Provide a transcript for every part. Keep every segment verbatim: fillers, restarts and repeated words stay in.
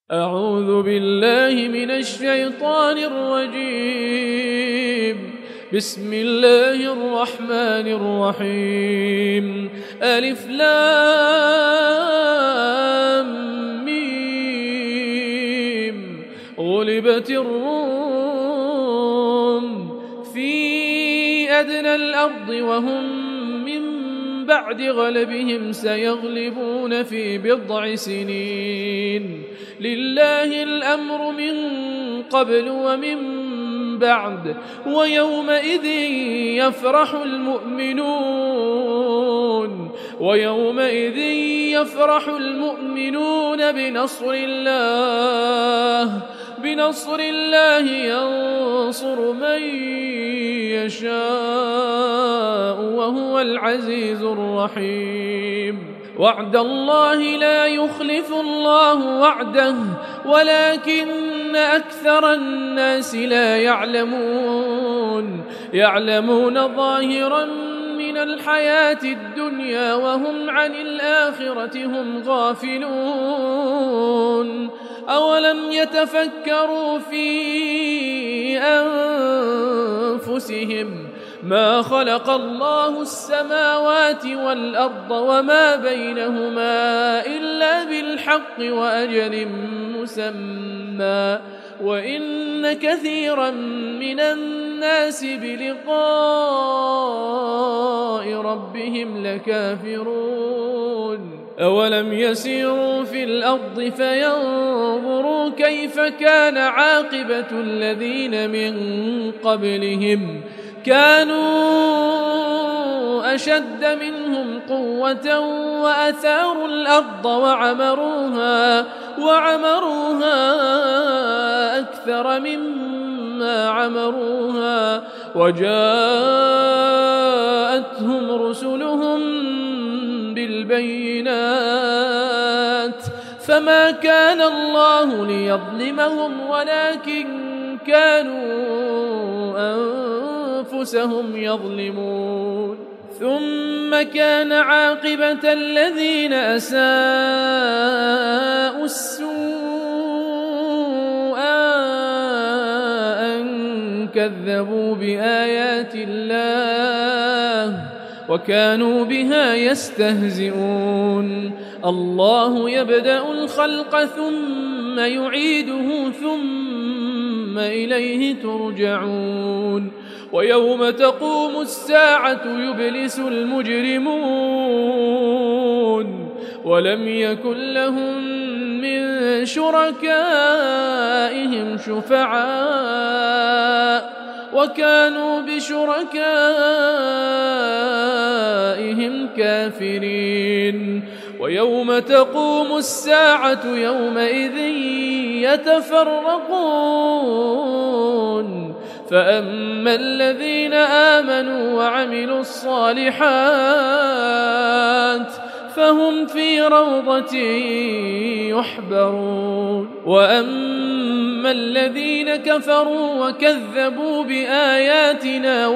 أعوذ بالله من الشيطان الرجيم. بسم الله الرحمن الرحيم. ألف لام ميم. غلبت الروم في أدنى الأرض وهم من بعد غلبهم سيغلبون في بضع سنين. لله الأمر من قبل ومن بعد ويومئذ يفرح المؤمنون ويومئذ يفرح المؤمنون بنصر الله بنصر الله ينصر من يشاء وهو العزيز الرحيم. وعد الله لا يخلف الله وعده ولكن أكثر الناس لا يعلمون يعلمون ظاهرا من الحياة الدنيا وهم عن الآخرة هم غافلون. أولم يتفكروا في أنفسهم ما خلق الله السماوات والأرض وما بينهما إلا بالحق وأجل مسمى وإن كثيرا من الناس بلقاء ربهم لكافرون. أولم يسيروا في الأرض فينظروا كيف كان عاقبة الذين من قبلهم كانوا أشد منهم قوة وأثاروا الأرض وعمروها وعمروها أكثر مما عمروها وجاءتهم رسلهم بالبينات فما كان الله ليظلمهم ولكن كانوا أنفسهم يظلمون. ثم كان عاقبة الذين أساءوا السوء أن كذبوا بآيات الله وكانوا بها يستهزئون. الله يبدأ الخلق ثم يعيده ثم إليه ترجعون. ويوم تقوم الساعة يبلس المجرمون ولم يكن لهم من شركائهم شفعاء وكانوا بشركائهم كافرين. ويوم تقوم الساعة يومئذ يتفرقون فأما الذين آمنوا وعملوا الصالحات فهم في روضة يحبرون. وأما الذين كفروا وكذبوا بآياتنا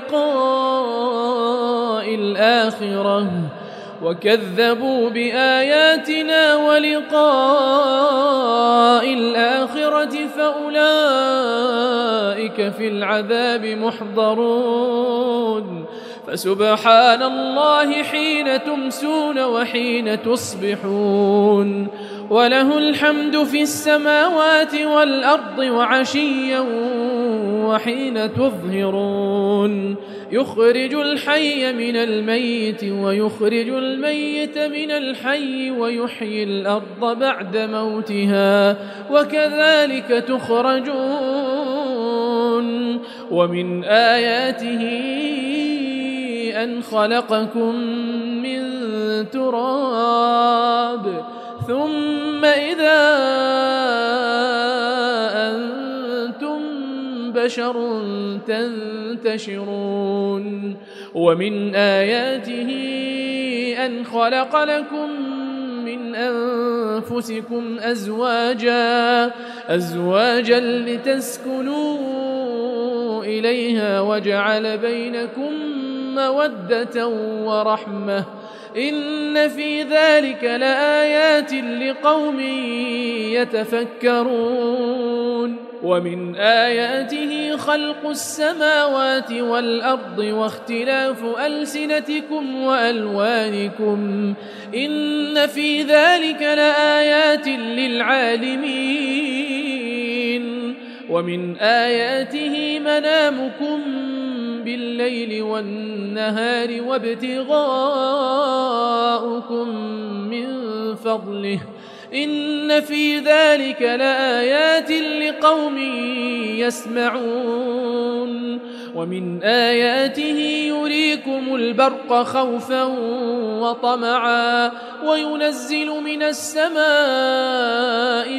ولقاء الآخرة وكذبوا بآياتنا ولقاء الآخرة فأولئك في العذاب محضرون. فسبحان الله حين تمسون وحين تصبحون وله الحمد في السماوات والأرض وعشيا وحين تظهرون. يخرج الحي من الميت ويخرج الميت من الحي ويحيي الأرض بعد موتها وكذلك تخرجون. ومن آياته أن خلقكم من تراب ثم إذا أنتم بشر تنتشرون. ومن آياته أن خلق لكم من أنفسكم أزواجا أزواجا لتسكنوا إليها وجعل بينكم مودة ورحمة إن في ذلك لآيات لقوم يتفكرون ومن آياته خلق السماوات والأرض واختلاف ألسنتكم وألوانكم إن في ذلك لآيات للعالمين ومن آياته منامكم بالليل والنهار وابتغاؤكم من فضله إن في ذلك لآيات لقوم يسمعون ومن آياته يريكم البرق خوفا وطمعا وينزل من السماء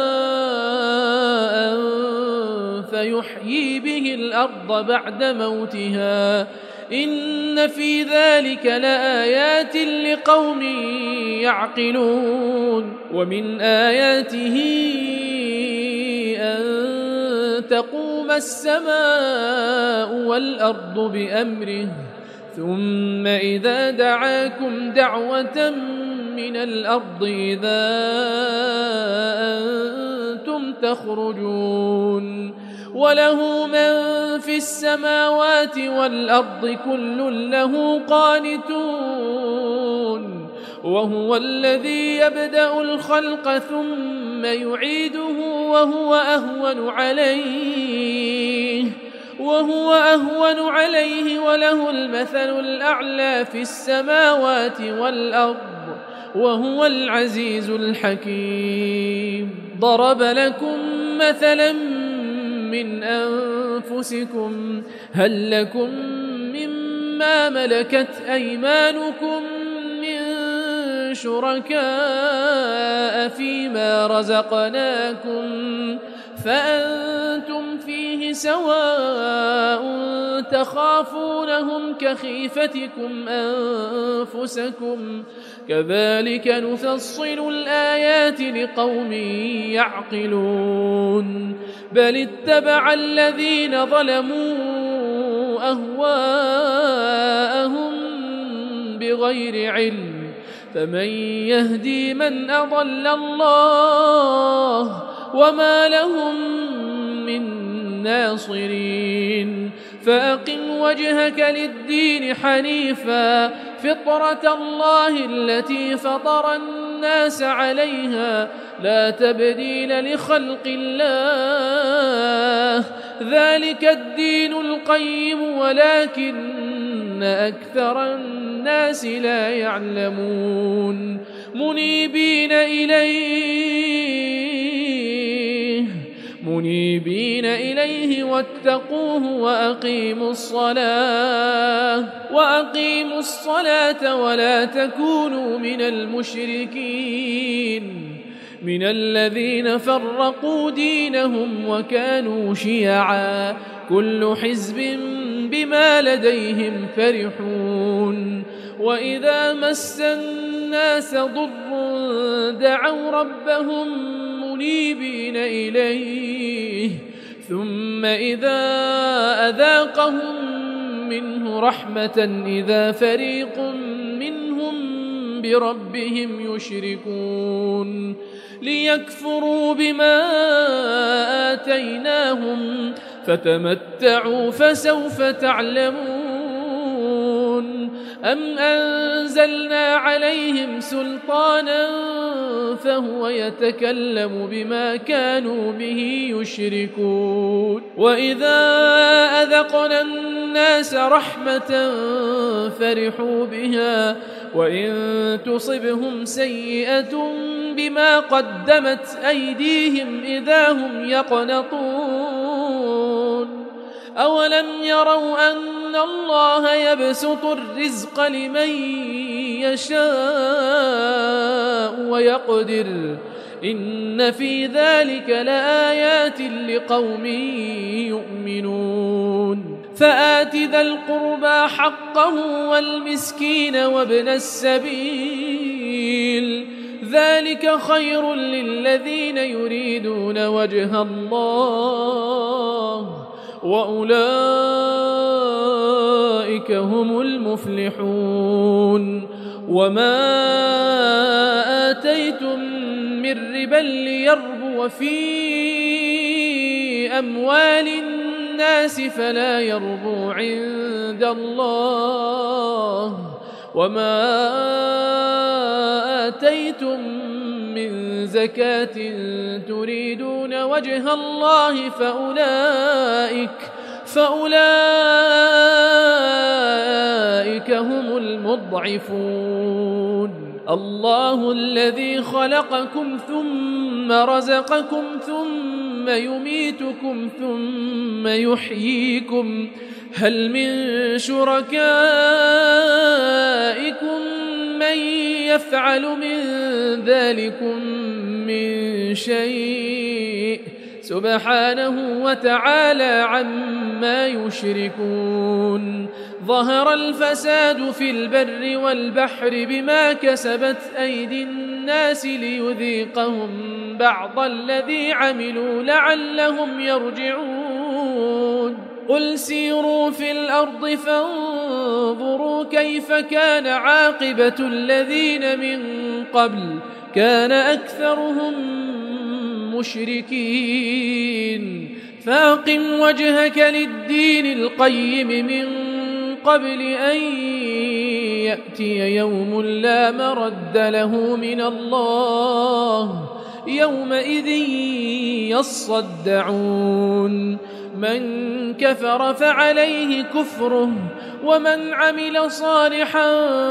ماء فيحيي به الأرض بعد موتها إن في ذلك لآيات لقوم يعقلون ومن آياته أن تقوم السماء والأرض بأمره ثم إذا دعاكم دعوة من الأرض إذا أنتم تخرجون وله من في السماوات والأرض كل له قانتون وهو الذي يبدأ الخلق ثم يعيده وهو أهون عليه وهو أهون عليه وله المثل الأعلى في السماوات والأرض وهو العزيز الحكيم ضرب لكم مثلا من أنفسكم هل لكم مما ملكت أيمانكم من شركاء فيما رزقناكم فأنتم فيه سواء تخافونهم كخيفتكم أنفسكم كذلك نفصل الآيات لقوم يعقلون بل اتبع الذين ظلموا أهواءهم بغير علم فمن يهدي من أضل الله وما لهم من ناصرين فأقم وجهك للدين حنيفا فطرة الله التي فطر الناس عليها لا تبديل لخلق الله ذلك الدين القيم ولكن أكثر الناس لا يعلمون منيبين إليه منيبين إليه واتقوه وأقيموا الصلاة وأقيموا الصلاة ولا تكونوا من المشركين من الذين فرقوا دينهم وكانوا شيعا كل حزب بما لديهم فرحون وإذا مس الناس ضر دعوا ربهم منيبين إليه ثم إذا أذاقهم منه رحمة إذا فريق منهم بربهم يشركون ليكفروا بما آتيناهم فتمتعوا فسوف تعلمون أم أنزلنا عليهم سلطانا فهو يتكلم بما كانوا به يشركون وإذا أذقنا الناس رحمة فرحوا بها وإن تصبهم سيئة بما قدمت أيديهم إذا هم يقنطون أولم يروا أن الله يبسط الرزق لمن يشاء ويقدر إن في ذلك لآيات لقوم يؤمنون فآت ذا القربى حقه والمسكين وابن السبيل ذلك خير للذين يريدون وجه الله وأولئك هم المفلحون وما آتيتم من ربا ليربو في أموال الناس فلا يربو عند الله، وما آتيتم من زكاة تريدون وجه الله فأولئك فأولئك هم المضعفون. الله الذي خلقكم ثم رزقكم ثم يميتكم ثم يحييكم، هل من شركائكم من يفعل من ذلكم من شيء؟ سبحانه وتعالى عما يشركون. ظهر الفساد في البر والبحر بما كسبت أيدي الناس ليذيقهم بعض الذي عملوا لعلهم يرجعون. قل سيروا في الأرض فانظروا كيف كان عاقبة الذين من قبل، كان أكثرهم مشركين. فأقم وجهك للدين القيم من قبل أن يأتي يوم لا مرد له من الله، يومئذ يصدعون. من كفر فعليه كفره ومن عمل صالحا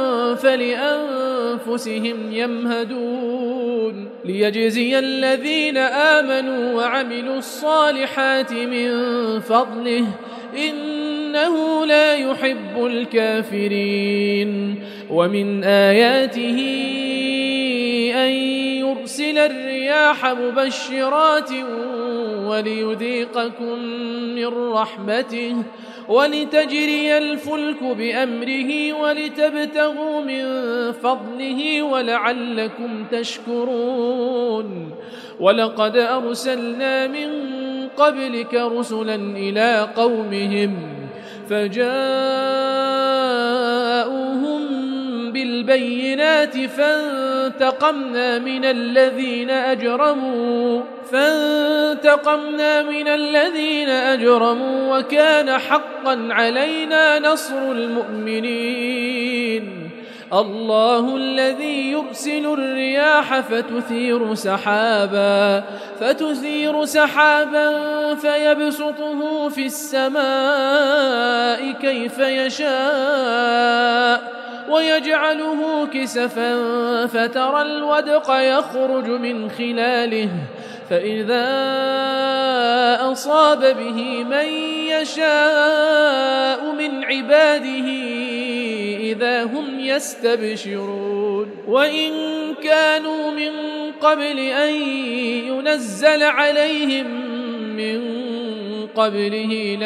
فلأنفسهم يمهدون، ليجزي الذين آمنوا وعملوا الصالحات من فضله إنه لا يحب الكافرين. ومن آياته أن يرسل الرياح مبشرات وليذيقكم من رحمته ولتجري الفلك بأمره ولتبتغوا من فضله ولعلكم تشكرون. ولقد أرسلنا من قبلك رسلا إلى قومهم فجاءوهم بالبينات فانتقمنا من الذين أجرموا فانتقمنا من الذين أجرموا وكان حقا علينا نصر المؤمنين. الله الذي يرسل الرياح فتثير سحابا فتثير سحابا فيبسطه في السماء كيف يشاء ويجعله كسفا فترى الودق يخرج من خلاله فإذا أصاب به من يشاء من عباده إذا هم يستبشرون. وإن كانوا من قبل أن ينزل عليهم من قبله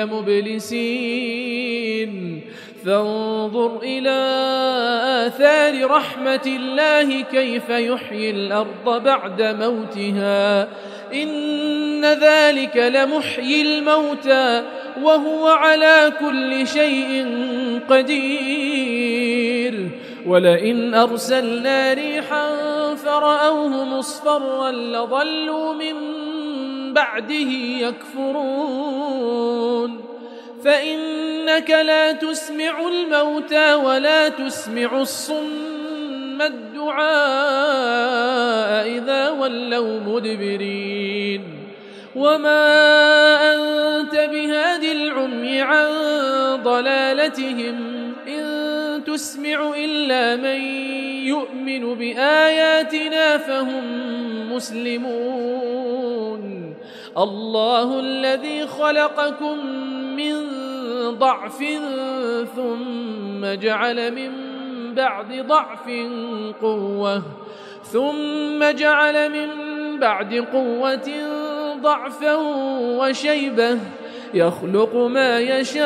لمبلسين. فانظر إلى آثار رحمة الله كيف يحيي الأرض بعد موتها إن ذلك لمحيي الموتى وهو على كل شيء قدير. ولئن أرسلنا ريحا فرأوه مصفرا لظلوا من بعده يكفرون. فإنك لا تسمع الموتى ولا تسمع الصم الدعاء إذا ولوا مدبرين. وما أنت بهاد العمي عن ضلالتهم إن تسمع إلا من يؤمن بآياتنا فهم مسلمون. الله الذي خلقكم من ضعف ثم جعل من بعد ضعف قوة ثم جعل من بعد قوة ضعفا وشيبة يخلق ما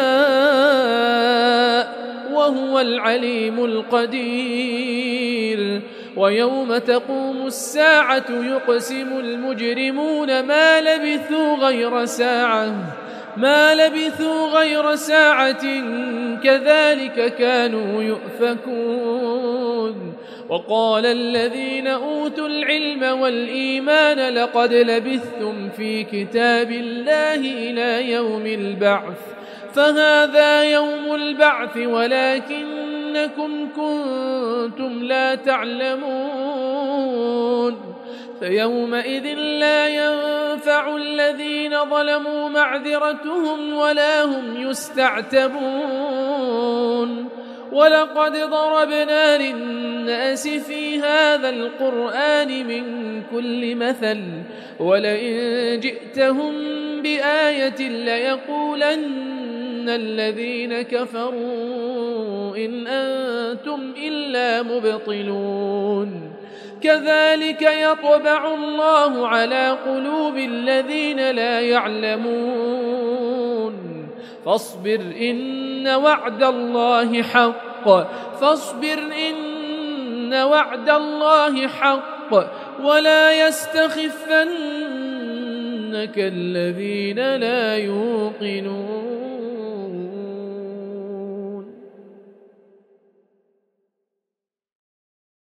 يشاء وهو العليم القدير. ويوم تقوم الساعة يقسم المجرمون ما لبثوا غير ساعة ما لبثوا غير ساعة كذلك كانوا يؤفكون. وقال الذين أوتوا العلم والإيمان لقد لبثتم في كتاب الله إلى يوم البعث فهذا يوم البعث ولكنكم كنتم لا تعلمون فيومئذ لا ينفع الذين ظلموا معذرتهم ولا هم يستعتبون ولقد ضربنا للناس في هذا القرآن من كل مثل ولئن جئتهم بآية ليقولن الذين كفروا إن أنتم إلا مبطلون كذلك يطبع الله على قلوب الذين لا يعلمون فاصبر إن وعد الله حق فاصبر إن وعد الله حق ولا يستخفنك الذين لا يوقنون